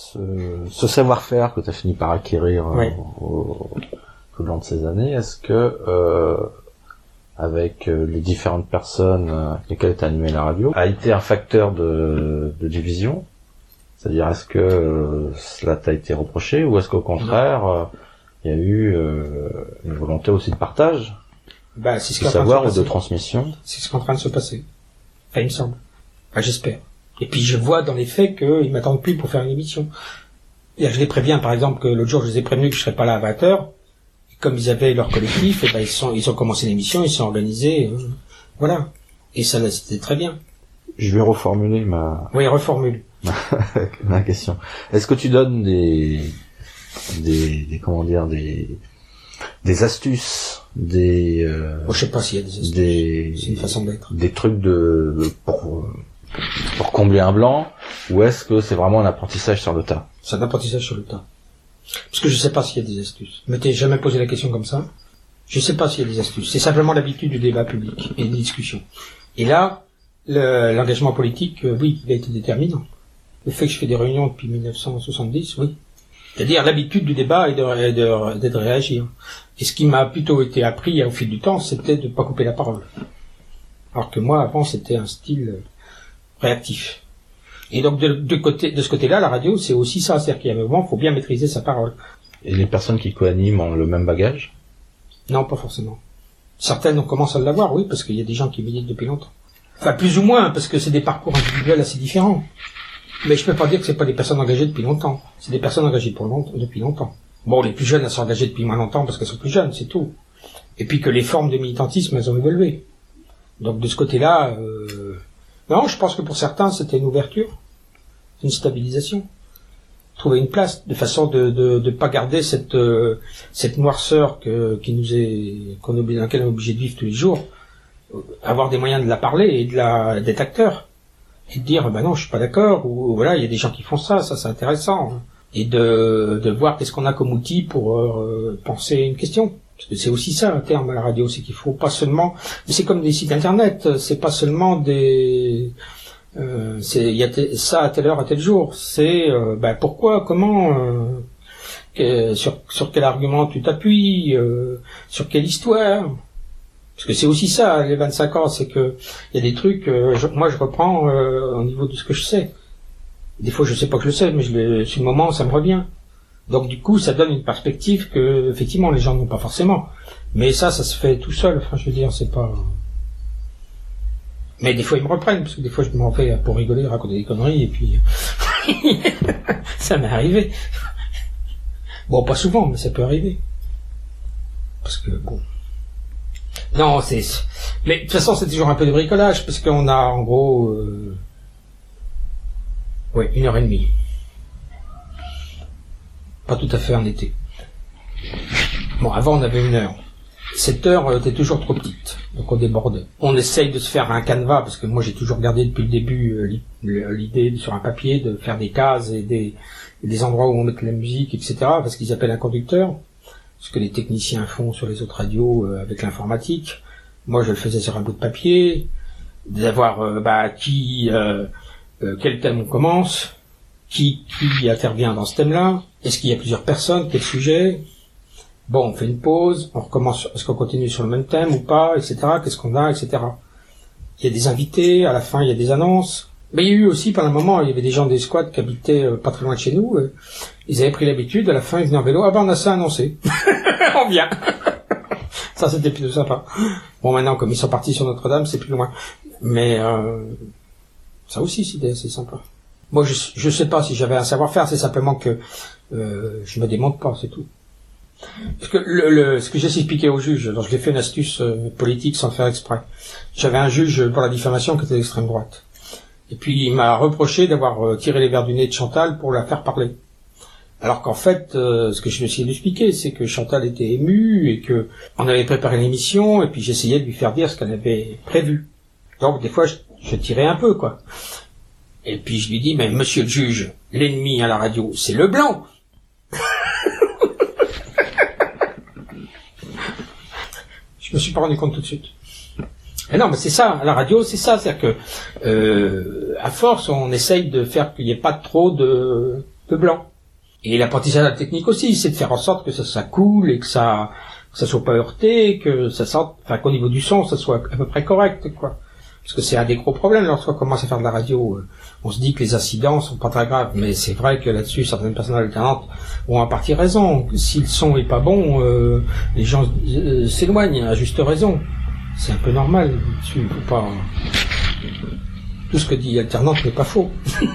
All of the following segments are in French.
ce savoir-faire que tu as fini par acquérir tout le long de ces années, est-ce que avec les différentes personnes avec lesquelles tu as animé la radio, a été un facteur de division? C'est-à-dire, est-ce que cela t'a été reproché, ou est-ce qu'au contraire, il y a eu une volonté aussi de partage, c'est ce de savoir ou de transmission? C'est ce qui est en train de se passer. Enfin, il me semble. J'espère. Et puis je vois dans les faits qu'ils m'attendent plus pour faire une émission. Et je les préviens, par exemple, que l'autre jour je les ai prévenus que je serais pas là à 20h. Comme ils avaient leur collectif, ils ont commencé l'émission, ils sont organisés, voilà. Et ça, c'était très bien. Je vais reformuler reformule. ma question. Est-ce que tu donnes des astuces, je sais pas s'il y a des astuces. C'est une façon d'être. Des trucs pour combler un blanc, ou est-ce que c'est vraiment un apprentissage sur le tas? C'est un apprentissage sur le tas. Parce que je sais pas s'il y a des astuces. Je m'étais jamais posé la question comme ça. Je sais pas s'il y a des astuces. C'est simplement l'habitude du débat public et des discussions. Et là, l'engagement politique, oui, il a été déterminant. Le fait que je fais des réunions depuis 1970, oui. C'est-à-dire l'habitude du débat et de réagir. Et ce qui m'a plutôt été appris au fil du temps, c'était de ne pas couper la parole. Alors que moi, avant, c'était un style réactif. Et donc, de ce côté-là, la radio, c'est aussi ça. C'est-à-dire qu'il y a un moment, il faut bien maîtriser sa parole. Et les personnes qui co-animent ont le même bagage? Non, pas forcément. Certaines, on commence à l'avoir, oui, parce qu'il y a des gens qui militent depuis longtemps. Enfin, plus ou moins, parce que c'est des parcours individuels assez différents. Mais je peux pas dire que c'est pas des personnes engagées depuis longtemps. C'est des personnes engagées depuis longtemps. Bon, les plus jeunes, elles sont engagées depuis moins longtemps parce qu'elles sont plus jeunes, c'est tout. Et puis que les formes de militantisme, elles ont évolué. Donc, de ce côté-là, non, je pense que pour certains, c'était une ouverture, une stabilisation. Trouver une place, de façon de pas garder cette noirceur dans laquelle on est obligé de vivre tous les jours. Avoir des moyens de la parler et d'être acteur. Et de dire, non, je suis pas d'accord, ou voilà, il y a des gens qui font ça c'est intéressant. Et de voir qu'est-ce qu'on a comme outil pour penser une question. Parce que c'est aussi ça, un terme à la radio, c'est qu'il faut pas seulement, mais c'est comme des sites internet, c'est pas seulement il y a ça à telle heure, à tel jour, c'est, pourquoi, comment, sur quel argument tu t'appuies, sur quelle histoire. Parce que c'est aussi ça, les 25 ans, c'est que il y a des trucs, moi je reprends au niveau de ce que je sais. Des fois je sais pas que je sais, mais sur le moment ça me revient. Donc du coup ça donne une perspective que effectivement les gens n'ont pas forcément. Mais ça se fait tout seul, enfin je veux dire, c'est pas... Mais des fois ils me reprennent, parce que des fois je m'en fais pour rigoler, raconter des conneries, et puis... ça m'est arrivé. Bon, pas souvent, mais ça peut arriver. Parce que, bon... Non, mais de toute façon, c'est toujours un peu de bricolage, parce qu'on a, en gros, 1h30. Pas tout à fait en été. Bon, avant, on avait 1 heure. Cette heure était toujours trop petite, donc on débordait. On essaye de se faire un canevas, parce que moi, j'ai toujours gardé depuis le début l'idée sur un papier de faire des cases et des endroits où on met la musique, etc., parce qu'ils appellent un conducteur. Ce que les techniciens font sur les autres radios avec l'informatique. Moi, je le faisais sur un bout de papier, d'avoir quel thème on commence, qui intervient dans ce thème-là, est-ce qu'il y a plusieurs personnes, quel sujet. Bon, on fait une pause, on recommence, est-ce qu'on continue sur le même thème ou pas, etc., qu'est-ce qu'on a, etc. Il y a des invités, à la fin il y a des annonces. Mais il y a eu aussi, pendant un moment, il y avait des gens des squats qui habitaient pas très loin de chez nous. Ils avaient pris l'habitude, à la fin, ils venaient en vélo. Ah on a ça annoncé. On vient. Ça, c'était plutôt sympa. Bon, maintenant, comme ils sont partis sur Notre-Dame, c'est plus loin. Mais ça aussi, c'est sympa. Moi, je sais pas si j'avais un savoir-faire, c'est simplement que je me démonte pas, c'est tout. Parce que ce que j'ai expliqué au juge, donc je l'ai fait une astuce politique sans le faire exprès. J'avais un juge pour la diffamation qui était d'extrême droite. Et puis il m'a reproché d'avoir tiré les verres du nez de Chantal pour la faire parler. Alors qu'en fait, ce que je me suis expliqué, c'est que Chantal était émue et que on avait préparé l'émission et puis j'essayais de lui faire dire ce qu'elle avait prévu. Donc des fois, je tirais un peu, quoi. Et puis je lui dis, mais monsieur le juge, l'ennemi à la radio, c'est le blanc. Je me suis pas rendu compte tout de suite. Mais non, mais c'est ça, à la radio, c'est ça, c'est-à-dire que à force, on essaye de faire qu'il n'y ait pas trop de de blanc. Et l'apprentissage de la technique aussi, c'est de faire en sorte que ça coule et que ça soit pas heurté, que ça sorte, enfin qu'au niveau du son, ça soit à peu près correct, quoi. Parce que c'est un des gros problèmes lorsqu'on commence à faire de la radio. On se dit que les incidents sont pas très graves, mais c'est vrai que là-dessus, certaines personnes alternantes ont en partie raison. Si le son est pas bon, les gens s'éloignent à juste raison. C'est un peu normal. Il faut pas. Tout ce que dit alternante n'est pas faux.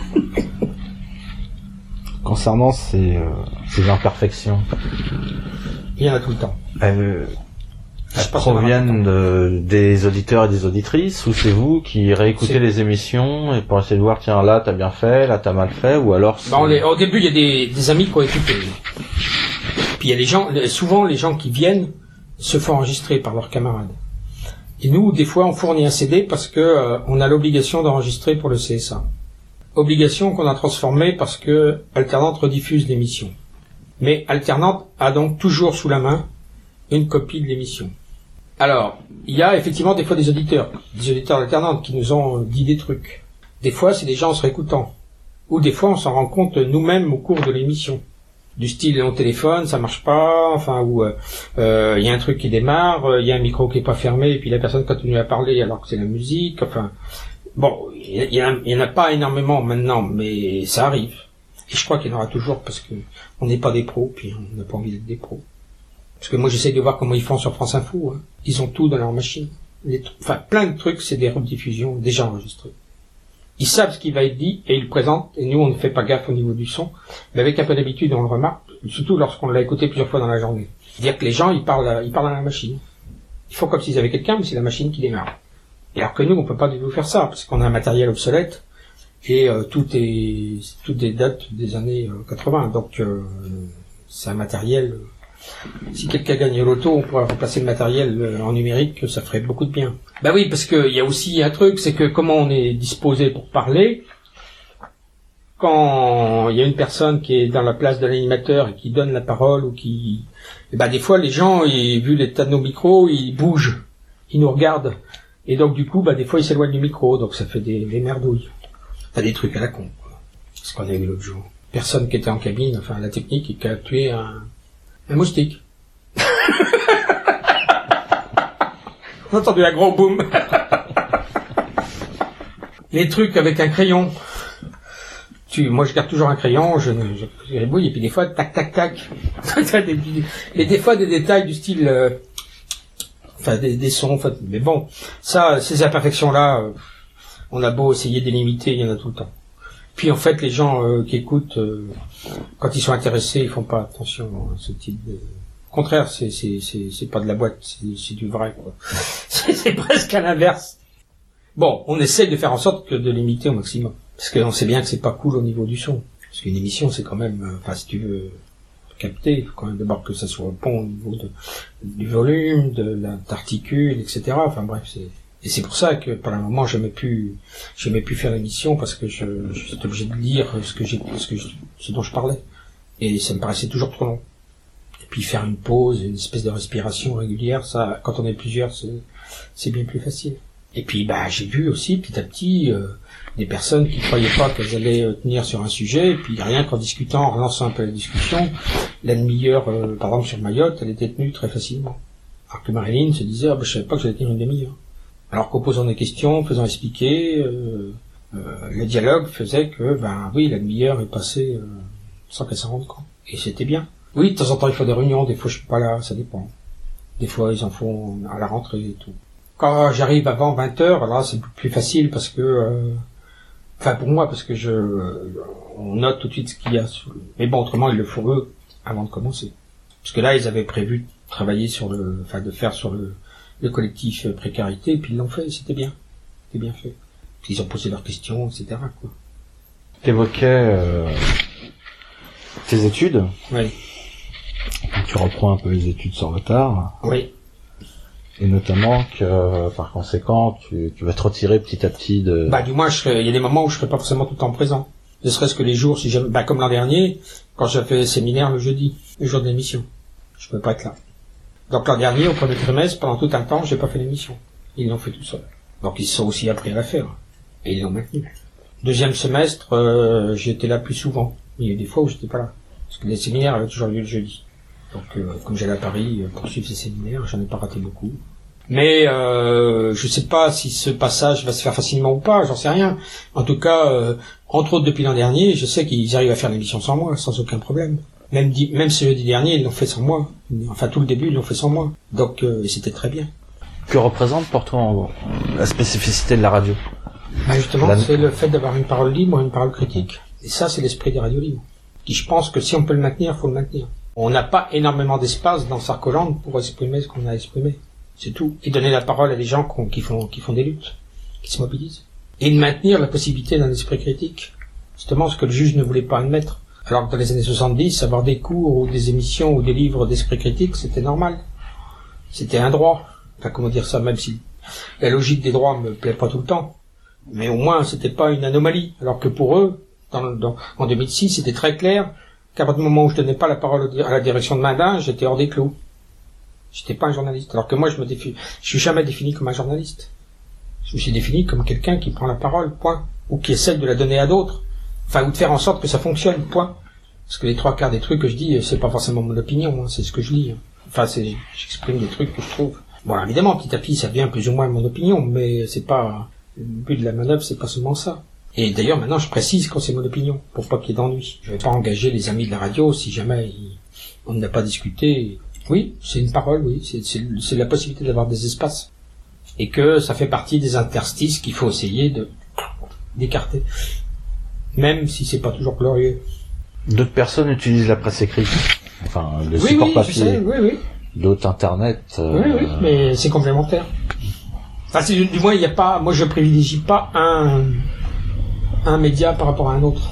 Concernant ces imperfections, il y en a tout le temps. Elles proviennent des auditeurs et des auditrices, ou c'est vous qui réécoutez les émissions et pour essayer de voir, tiens, là t'as bien fait, là t'as mal fait, ou alors au début il y a des amis qui ont écouté. Puis il y a des gens, souvent les gens qui viennent se font enregistrer par leurs camarades. Et nous, des fois, on fournit un CD parce que on a l'obligation d'enregistrer pour le CSA. Obligation qu'on a transformée parce que Alternante rediffuse l'émission. Mais Alternante a donc toujours sous la main une copie de l'émission. Alors, il y a effectivement des fois des auditeurs d'Alternante qui nous ont dit des trucs. Des fois, c'est des gens en se réécoutant. Ou des fois, on s'en rend compte nous-mêmes au cours de l'émission. Du style, on téléphone, ça marche pas, enfin, ou y a un truc qui démarre, il y a un micro qui est pas fermé, et puis la personne continue à parler alors que c'est la musique, enfin... Bon, il y en a pas énormément maintenant, mais ça arrive. Et je crois qu'il y en aura toujours parce que on n'est pas des pros, puis on n'a pas envie d'être des pros. Parce que moi, j'essaie de voir comment ils font sur France Info, hein. Ils ont tout dans leur machine. Enfin, plein de trucs, c'est des rediffusions déjà enregistrées. Ils savent ce qui va être dit et ils le présentent, et nous, on ne fait pas gaffe au niveau du son. Mais avec un peu d'habitude, on le remarque, surtout lorsqu'on l'a écouté plusieurs fois dans la journée. C'est-à-dire que les gens, ils parlent à la machine. Ils font comme s'ils avaient quelqu'un, mais c'est la machine qui démarre. Et alors que nous, on peut pas du tout faire ça, parce qu'on a un matériel obsolète, et tout est date des années 80. Donc, c'est un matériel... si quelqu'un gagne l'auto, on pourrait remplacer le matériel en numérique, ça ferait beaucoup de bien. Bah oui, parce que il y a aussi un truc, c'est que comment on est disposé pour parler, quand il y a une personne qui est dans la place de l'animateur et qui donne la parole, ou qui... des fois, les gens, vu l'état de nos micros, ils bougent, ils nous regardent. Et donc, du coup, des fois, ils s'éloignent du micro, donc ça fait des merdouilles. Enfin, des trucs à la con, quoi. C'est ce qu'on a vu l'autre jour. Personne qui était en cabine, enfin, la technique, et qui a tué un moustique. On a entendu un gros boom. Les trucs avec un crayon. Moi, je garde toujours un crayon, je rébouille, et puis des fois, tac, tac, tac. Et des fois, des détails du style... des sons, mais bon, ça, ces imperfections-là, on a beau essayer de les limiter, il y en a tout le temps. Puis en fait, les gens qui écoutent, quand ils sont intéressés, ils font pas attention à ce type de... Au contraire, c'est pas de la boîte, c'est du vrai, quoi. C'est presque à l'inverse. Bon, on essaie de faire en sorte que de limiter au maximum. Parce qu'on sait bien que c'est pas cool au niveau du son. Parce qu'une émission, c'est quand même, si tu veux capter, il faut quand même d'abord que ça soit bon au niveau du volume, de la particule, etc. Enfin bref, et c'est pour ça que pendant un moment j'aimais plus faire l'émission parce que j'étais obligé de lire ce dont je parlais. Et ça me paraissait toujours trop long. Et puis faire une pause, une espèce de respiration régulière, ça, quand on est plusieurs, c'est bien plus facile. Et puis j'ai vu aussi petit à petit des personnes qui croyaient pas qu'elles allaient tenir sur un sujet, et puis rien qu'en discutant, en relançant un peu la discussion, la demi-heure, par exemple sur Mayotte, elle était tenue très facilement. Alors que Marilyn se disait, je savais pas que j'allais tenir une demi-heure. Alors qu'en posant des questions, faisant expliquer, le dialogue faisait que, oui, la demi-heure est passée sans qu'elle s'en rende compte. Et c'était bien. Oui, de temps en temps, il faut des réunions, des fois je suis pas là, ça dépend. Des fois, ils en font à la rentrée et tout. Quand j'arrive avant 20h, là, c'est plus facile parce que... pour moi, parce que on note tout de suite ce qu'il y a. Mais bon, autrement, ils le font eux avant de commencer. Parce que là, ils avaient prévu de travailler de faire sur le collectif précarité, puis ils l'ont fait, c'était bien. C'était bien fait. Puis ils ont posé leurs questions, etc., quoi. T'évoquais tes études. Oui. Tu reprends un peu les études sans retard. Oui. Et notamment que, par conséquent, tu vas te retirer petit à petit de... du moins, il y a des moments où je serai pas forcément tout le temps présent. Ne serait-ce que les jours, si j'aime, comme l'an dernier, quand j'ai fait le séminaire le jeudi, le jour de l'émission. Je peux pas être là. Donc l'an dernier, au premier trimestre, pendant tout un temps, j'ai pas fait l'émission. Ils l'ont fait tout seuls. Donc ils se sont aussi appris à la faire. Et ils l'ont maintenu. Deuxième semestre, j'étais là plus souvent. Mais il y a eu des fois où j'étais pas là. Parce que les séminaires avaient toujours lieu le jeudi. Donc, comme j'allais à Paris pour suivre ces séminaires, j'en ai pas raté beaucoup. Mais je sais pas si ce passage va se faire facilement ou pas, j'en sais rien. En tout cas, entre autres depuis l'an dernier, je sais qu'ils arrivent à faire l'émission sans moi, sans aucun problème. Même ce jeudi dernier, ils l'ont fait sans moi. Enfin, tout le début, ils l'ont fait sans moi. Donc, c'était très bien. Que représente pour toi la spécificité de la radio? Bah justement, c'est le fait d'avoir une parole libre, une parole critique. Et ça, c'est l'esprit des radios libres. Qui, je pense que si on peut le maintenir, faut le maintenir. On n'a pas énormément d'espace dans Sarkoland pour exprimer ce qu'on a exprimé. C'est tout. Et donner la parole à des gens qui font des luttes, qui se mobilisent. Et de maintenir la possibilité d'un esprit critique. Justement, ce que le juge ne voulait pas admettre. Alors que dans les années 70, avoir des cours ou des émissions ou des livres d'esprit critique, c'était normal. C'était un droit. Enfin, comment dire ça, même si la logique des droits me plaît pas tout le temps. Mais au moins, c'était pas une anomalie. Alors que pour eux, en 2006, c'était très clair qu'à partir du moment où je donnais pas la parole à la direction de Mandin, j'étais hors des clous. J'étais pas un journaliste. Alors que moi, je suis jamais défini comme un journaliste. Je me suis défini comme quelqu'un qui prend la parole, point. Ou qui essaie de la donner à d'autres. Enfin, ou de faire en sorte que ça fonctionne, point. Parce que les 3/4 des trucs que je dis, c'est pas forcément mon opinion, hein, c'est ce que je lis. Enfin, j'exprime des trucs que je trouve. Bon, évidemment, petit à petit, ça devient plus ou moins mon opinion, mais c'est pas, le but de la manœuvre, c'est pas seulement ça. Et d'ailleurs, maintenant, je précise quand c'est mon opinion, pour pas qu'il y ait d'ennui. Je vais pas engager les amis de la radio si jamais on n'a pas discuté. Oui, c'est une parole, oui, c'est la possibilité d'avoir des espaces. Et que ça fait partie des interstices qu'il faut essayer d'écarter. Même si c'est pas toujours glorieux. D'autres personnes utilisent la presse écrite. Enfin, le support papier. Oui. D'autres internet. Oui, mais c'est complémentaire. Enfin, du moins, il n'y a pas, moi je privilégie pas un média par rapport à un autre.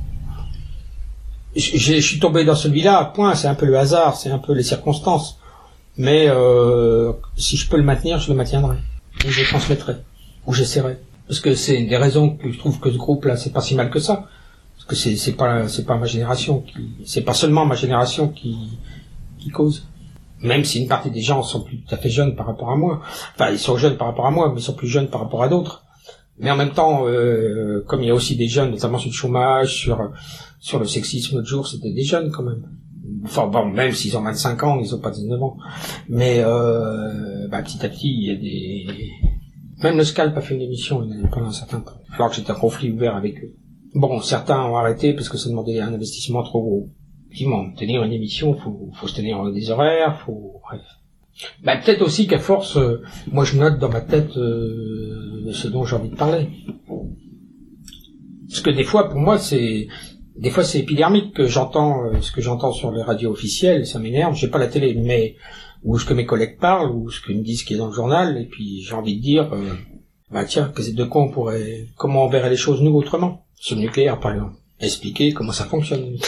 Je suis tombé dans celui-là, point, c'est un peu le hasard, c'est un peu les circonstances. Mais si je peux le maintenir, je le maintiendrai. Ou je le transmettrai. Ou j'essaierai. Parce que c'est une des raisons que je trouve que ce groupe-là, c'est pas si mal que ça. Parce que c'est pas ma génération c'est pas seulement ma génération qui cause. Même si une partie des gens sont plus tout à fait jeunes par rapport à moi. Enfin, ils sont jeunes par rapport à moi, mais ils sont plus jeunes par rapport à d'autres. Mais en même temps, comme il y a aussi des jeunes, notamment sur le chômage, sur le sexisme l'autre jour, c'était des jeunes quand même. Enfin bon, même s'ils ont 25 ans, ils ont pas 19 ans. Mais petit à petit, il y a des... Même le Scalp a fait une émission pendant un certain temps, alors que j'étais en conflit ouvert avec eux. Bon, certains ont arrêté parce que ça demandait un investissement trop gros. Effectivement, tenir une émission, faut se tenir des horaires, bref. Peut-être aussi qu'à force, moi je note dans ma tête ce dont j'ai envie de parler. Parce que des fois, pour moi, c'est épidermique que j'entends ce que j'entends sur les radios officielles, ça m'énerve. J'ai pas la télé, mais ou ce que mes collègues parlent, ou ce qu'ils me disent qui est dans le journal, et puis j'ai envie de dire, tiens, comment on verrait les choses nous autrement. Sur le nucléaire, par exemple. Expliquer comment ça fonctionne.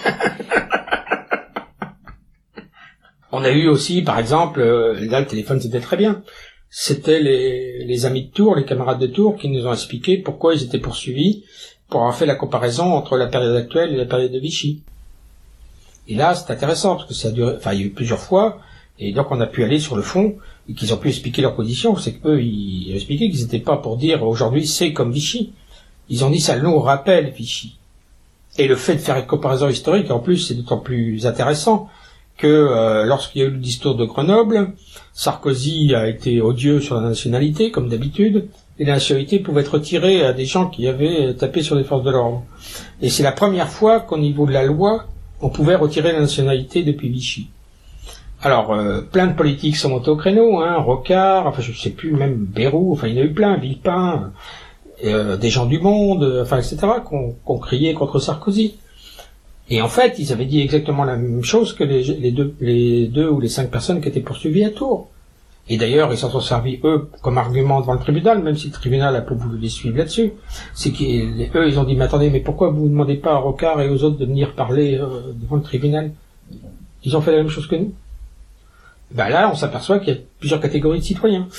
On a eu aussi, par exemple, là le téléphone c'était très bien. C'était les amis de Tours, les camarades de Tours, qui nous ont expliqué pourquoi ils étaient poursuivis pour avoir fait la comparaison entre la période actuelle et la période de Vichy. Et là, c'est intéressant, parce que ça a duré, il y a eu plusieurs fois, et donc on a pu aller sur le fond, et qu'ils ont pu expliquer leur position. C'est qu'eux, ils expliquaient qu'ils n'étaient pas pour dire aujourd'hui c'est comme Vichy. Ils ont dit ça nous rappelle Vichy. Et le fait de faire une comparaison historique, en plus, c'est d'autant plus intéressant que lorsqu'il y a eu le discours de Grenoble, Sarkozy a été odieux sur la nationalité, comme d'habitude, et la nationalité pouvait être retirée à des gens qui avaient tapé sur les forces de l'ordre. Et c'est la première fois qu'au niveau de la loi, on pouvait retirer la nationalité depuis Vichy. Alors, plein de politiques sont montés au créneau, Rocard, je sais plus, même Bayrou, il y en a eu plein, Villepin, des gens du Monde, etc., qu'on criait contre Sarkozy. Et en fait, ils avaient dit exactement la même chose que les deux ou les 5 personnes qui étaient poursuivies à Tours. Et d'ailleurs, ils s'en sont servis, eux, comme argument devant le tribunal, même si le tribunal a pas voulu les suivre là-dessus. C'est qu'eux, ils ont dit, mais attendez, mais pourquoi vous ne demandez pas à Rocard et aux autres de venir parler devant le tribunal? Ils ont fait la même chose que nous. Là, on s'aperçoit qu'il y a plusieurs catégories de citoyens.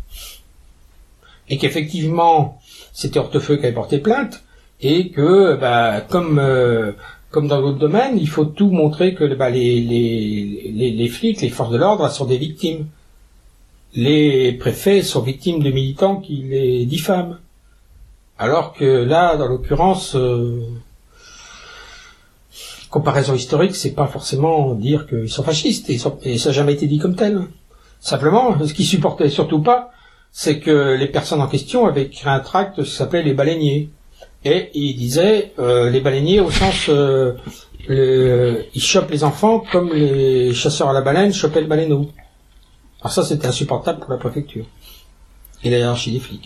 Et qu'effectivement, c'était Hortefeux qui avait porté plainte, et que, comme dans d'autres domaines, il faut tout montrer que les flics, les forces de l'ordre sont des victimes. Les préfets sont victimes de militants qui les diffament. Alors que là, dans l'occurrence, comparaison historique, c'est pas forcément dire qu'ils sont fascistes, et ça n'a jamais été dit comme tel. Simplement, ce qu'ils supportaient surtout pas, c'est que les personnes en question avaient écrit un tract qui s'appelait les baleiniers. Et ils disaient, les baleiniers au sens, ils chopent les enfants comme les chasseurs à la baleine chopaient le baleineau. Alors ça, c'était insupportable pour la préfecture. Et la hiérarchie des flics.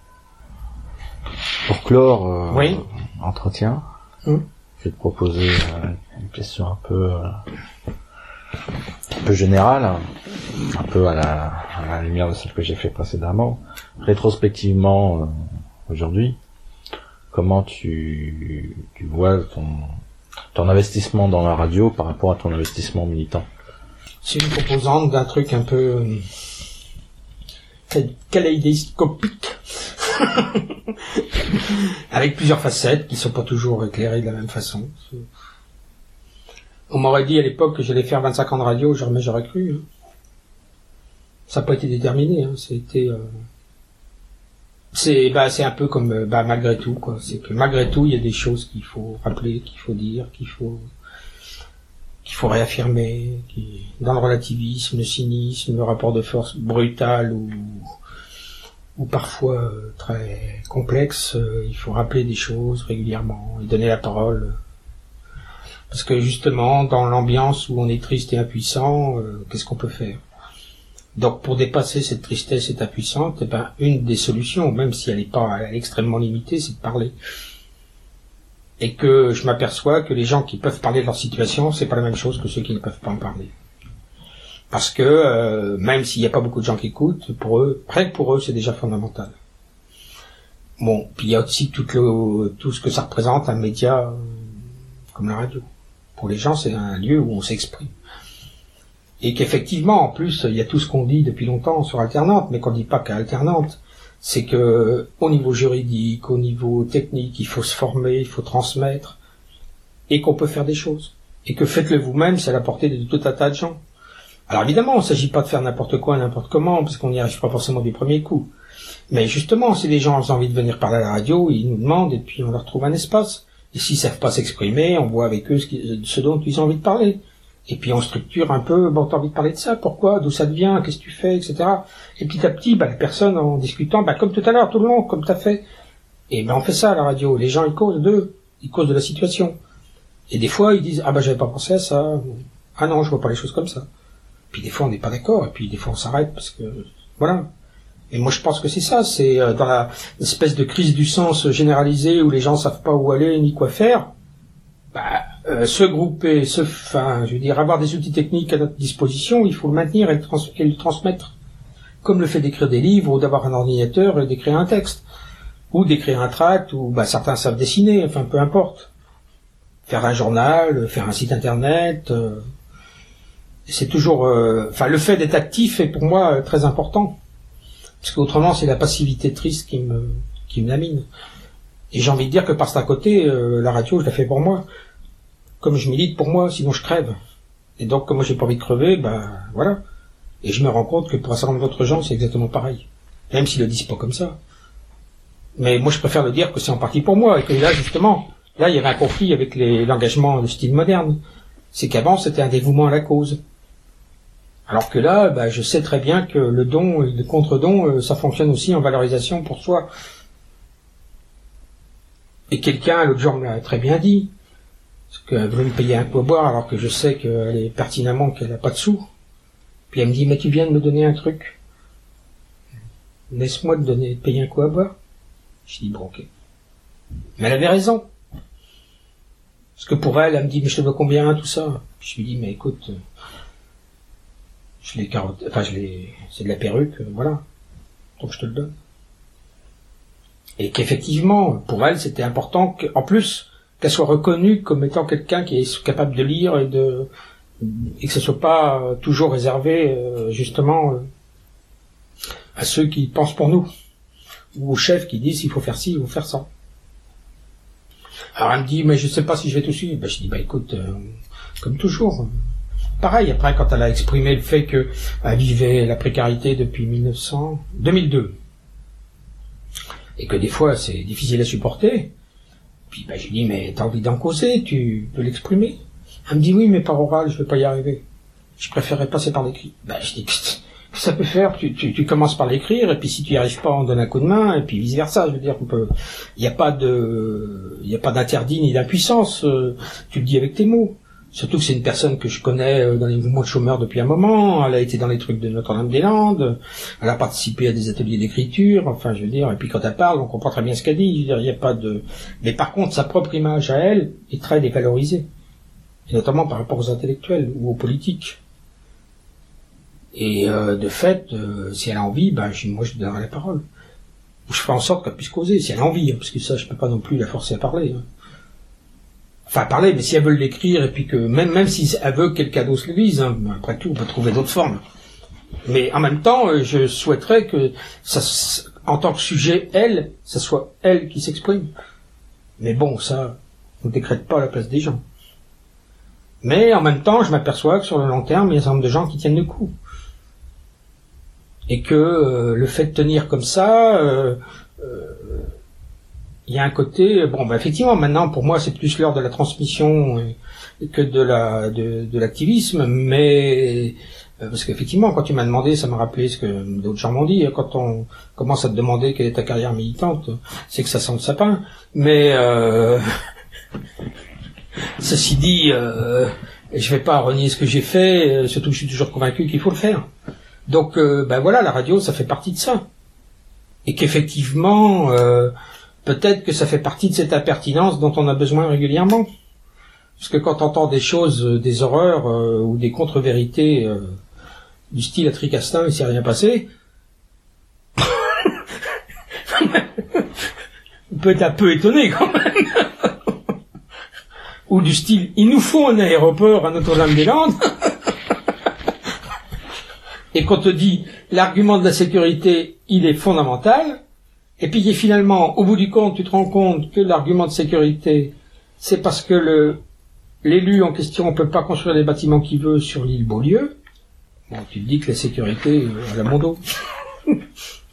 Pour clore oui. Entretien, je vais te proposer une question un peu générale, un peu à la lumière de celle que j'ai fait précédemment. Rétrospectivement, aujourd'hui, comment tu vois ton investissement dans la radio par rapport à ton investissement militant? C'est une composante d'un truc un peu kaléidoscopique, avec plusieurs facettes qui sont pas toujours éclairées de la même façon. On m'aurait dit à l'époque que j'allais faire 25 ans de radio, jamais j'aurais cru. Hein. Ça n'a pas été déterminé. Hein. C'est un peu comme malgré tout, quoi. C'est que malgré tout, il y a des choses qu'il faut rappeler, qu'il faut dire, qu'il faut réaffirmer, dans le relativisme, le cynisme, le rapport de force brutal ou parfois très complexe, il faut rappeler des choses régulièrement et donner la parole. Parce que justement, dans l'ambiance où on est triste et impuissant, qu'est-ce qu'on peut faire? Donc pour dépasser cette tristesse et cette impuissance, une des solutions, même si elle n'est pas extrêmement limitée, c'est de parler. Et que je m'aperçois que les gens qui peuvent parler de leur situation, c'est pas la même chose que ceux qui ne peuvent pas en parler. Parce que même s'il n'y a pas beaucoup de gens qui écoutent, pour eux, rien que pour eux, c'est déjà fondamental. Bon, puis il y a aussi tout ce que ça représente, un média comme la radio. Pour les gens, c'est un lieu où on s'exprime. Et qu'effectivement, en plus, il y a tout ce qu'on dit depuis longtemps sur Alternante, mais qu'on ne dit pas qu'à Alternante. C'est que, au niveau juridique, au niveau technique, il faut se former, il faut transmettre, et qu'on peut faire des choses. Et que faites-le vous-même, c'est à la portée de tout un tas de gens. Alors évidemment, il ne s'agit pas de faire n'importe quoi, n'importe comment, parce qu'on n'y arrive pas forcément du premier coup. Mais justement, si les gens ont envie de venir parler à la radio, ils nous demandent, et puis on leur trouve un espace. Et s'ils ne savent pas s'exprimer, on voit avec eux ce dont ils ont envie de parler. Et puis on structure un peu, t'as envie de parler de ça, pourquoi, d'où ça vient, qu'est-ce que tu fais, etc. Et petit à petit, la personne en discutant, comme tout à l'heure, tout le long, comme t'as fait. Et on fait ça à la radio. Les gens, ils causent de la situation. Et des fois, ils disent, j'avais pas pensé à ça. Ah non, je vois pas les choses comme ça. Puis des fois, on n'est pas d'accord, et puis des fois, on s'arrête parce que, voilà. Et moi, je pense que c'est ça, c'est dans la espèce de crise du sens généralisée où les gens savent pas où aller ni quoi faire. Se grouper, avoir des outils techniques à notre disposition, il faut le maintenir et le transmettre. Comme le fait d'écrire des livres, ou d'avoir un ordinateur et d'écrire un texte. Ou d'écrire un tract, ou certains savent dessiner, peu importe. Faire un journal, faire un site internet, c'est toujours... le fait d'être actif est pour moi très important. Parce qu'autrement, c'est la passivité triste qui me lamine. Et j'ai envie de dire que par cet côté, la radio, je la fais pour moi. Comme je milite pour moi, sinon je crève. Et donc, comme moi j'ai pas envie de crever, voilà. Et je me rends compte que pour un certain nombre d'autres gens, c'est exactement pareil. Même s'ils le disent pas comme ça. Mais moi, je préfère le dire que c'est en partie pour moi. Et que là, justement, il y avait un conflit avec l'engagement de style moderne. C'est qu'avant, c'était un dévouement à la cause. Alors que là, je sais très bien que le don et le contre-don, ça fonctionne aussi en valorisation pour soi. Et quelqu'un, l'autre jour, me l'a très bien dit. Parce qu'elle voulait me payer un coup à boire alors que je sais qu'elle est pertinemment qu'elle n'a pas de sous. Puis elle me dit, mais tu viens de me donner un truc. Laisse-moi te payer un coup à boire. Je dis, ok. Mais elle avait raison. Parce que pour elle, elle me dit, mais je te dois combien, tout ça? Je lui dis, mais écoute, c'est de la perruque, voilà. Donc je te le donne. Et qu'effectivement, pour elle, c'était important qu'en plus, qu'elle soit reconnue comme étant quelqu'un qui est capable de lire et que ce soit pas toujours réservé justement à ceux qui pensent pour nous ou aux chefs qui disent il faut faire ci, il faut faire ça. Alors elle me dit mais je sais pas si je vais tout suivre. Je dis écoute, comme toujours. Pareil après quand elle a exprimé le fait que elle vivait la précarité depuis 2002 et que des fois c'est difficile à supporter. Puis je lui dis, mais t'as envie d'en causer, tu peux l'exprimer. Elle me dit oui, mais par oral, je vais pas y arriver. Je préférerais passer par l'écrit. Ben, je dis que ça peut faire, tu commences par l'écrire, et puis si tu y arrives pas, on donne un coup de main, et puis vice versa. Je veux dire, il n'y a pas d'interdit ni d'impuissance. Tu le dis avec tes mots. Surtout que c'est une personne que je connais dans les mouvements de chômeurs depuis un moment. Elle a été dans les trucs de Notre-Dame-des-Landes. Elle a participé à des ateliers d'écriture. Enfin, je veux dire, et puis quand elle parle, on comprend très bien ce qu'elle dit. Je veux dire, il n'y a pas de. Mais par contre, sa propre image à elle est très dévalorisée, et notamment par rapport aux intellectuels ou aux politiques. Et de fait, si elle a envie, moi je lui donnerai la parole. Ou je ferai en sorte qu'elle puisse causer, si elle a envie, parce que ça, je peux pas non plus la forcer à parler. Enfin, parler, mais si elle veut l'écrire, et puis que même si elle veut que quelqu'un d'autre le lise, après tout, on peut trouver d'autres formes. Mais en même temps, je souhaiterais que, ça, en tant que sujet, ça soit elle qui s'exprime. Mais bon, ça, on ne décrète pas à la place des gens. Mais en même temps, je m'aperçois que sur le long terme, il y a un certain nombre de gens qui tiennent le coup. Et que le fait de tenir comme ça, il y a un côté, effectivement, maintenant, pour moi, c'est plus l'heure de la transmission que de l'activisme, mais parce qu'effectivement, quand tu m'as demandé, ça m'a rappelé ce que d'autres gens m'ont dit, quand on commence à te demander quelle est ta carrière militante, c'est que ça sent le sapin, mais ceci dit, je vais pas renier ce que j'ai fait, surtout que je suis toujours convaincu qu'il faut le faire. Donc, voilà, la radio, ça fait partie de ça. Et qu'effectivement, peut-être que ça fait partie de cette impertinence dont on a besoin régulièrement. Parce que quand on entend des choses, des horreurs, ou des contre-vérités, du style à Tricastin, il s'est rien passé, on peut être un peu étonné quand même. Ou du style, il nous faut un aéroport à Notre-Dame-des-Landes. Et qu'on te dit, l'argument de la sécurité, il est fondamental, et puis finalement, au bout du compte, tu te rends compte que l'argument de sécurité, c'est parce que l'élu en question ne peut pas construire les bâtiments qu'il veut sur l'île Beaulieu. Bon, tu te dis que la sécurité, elle a mon dos.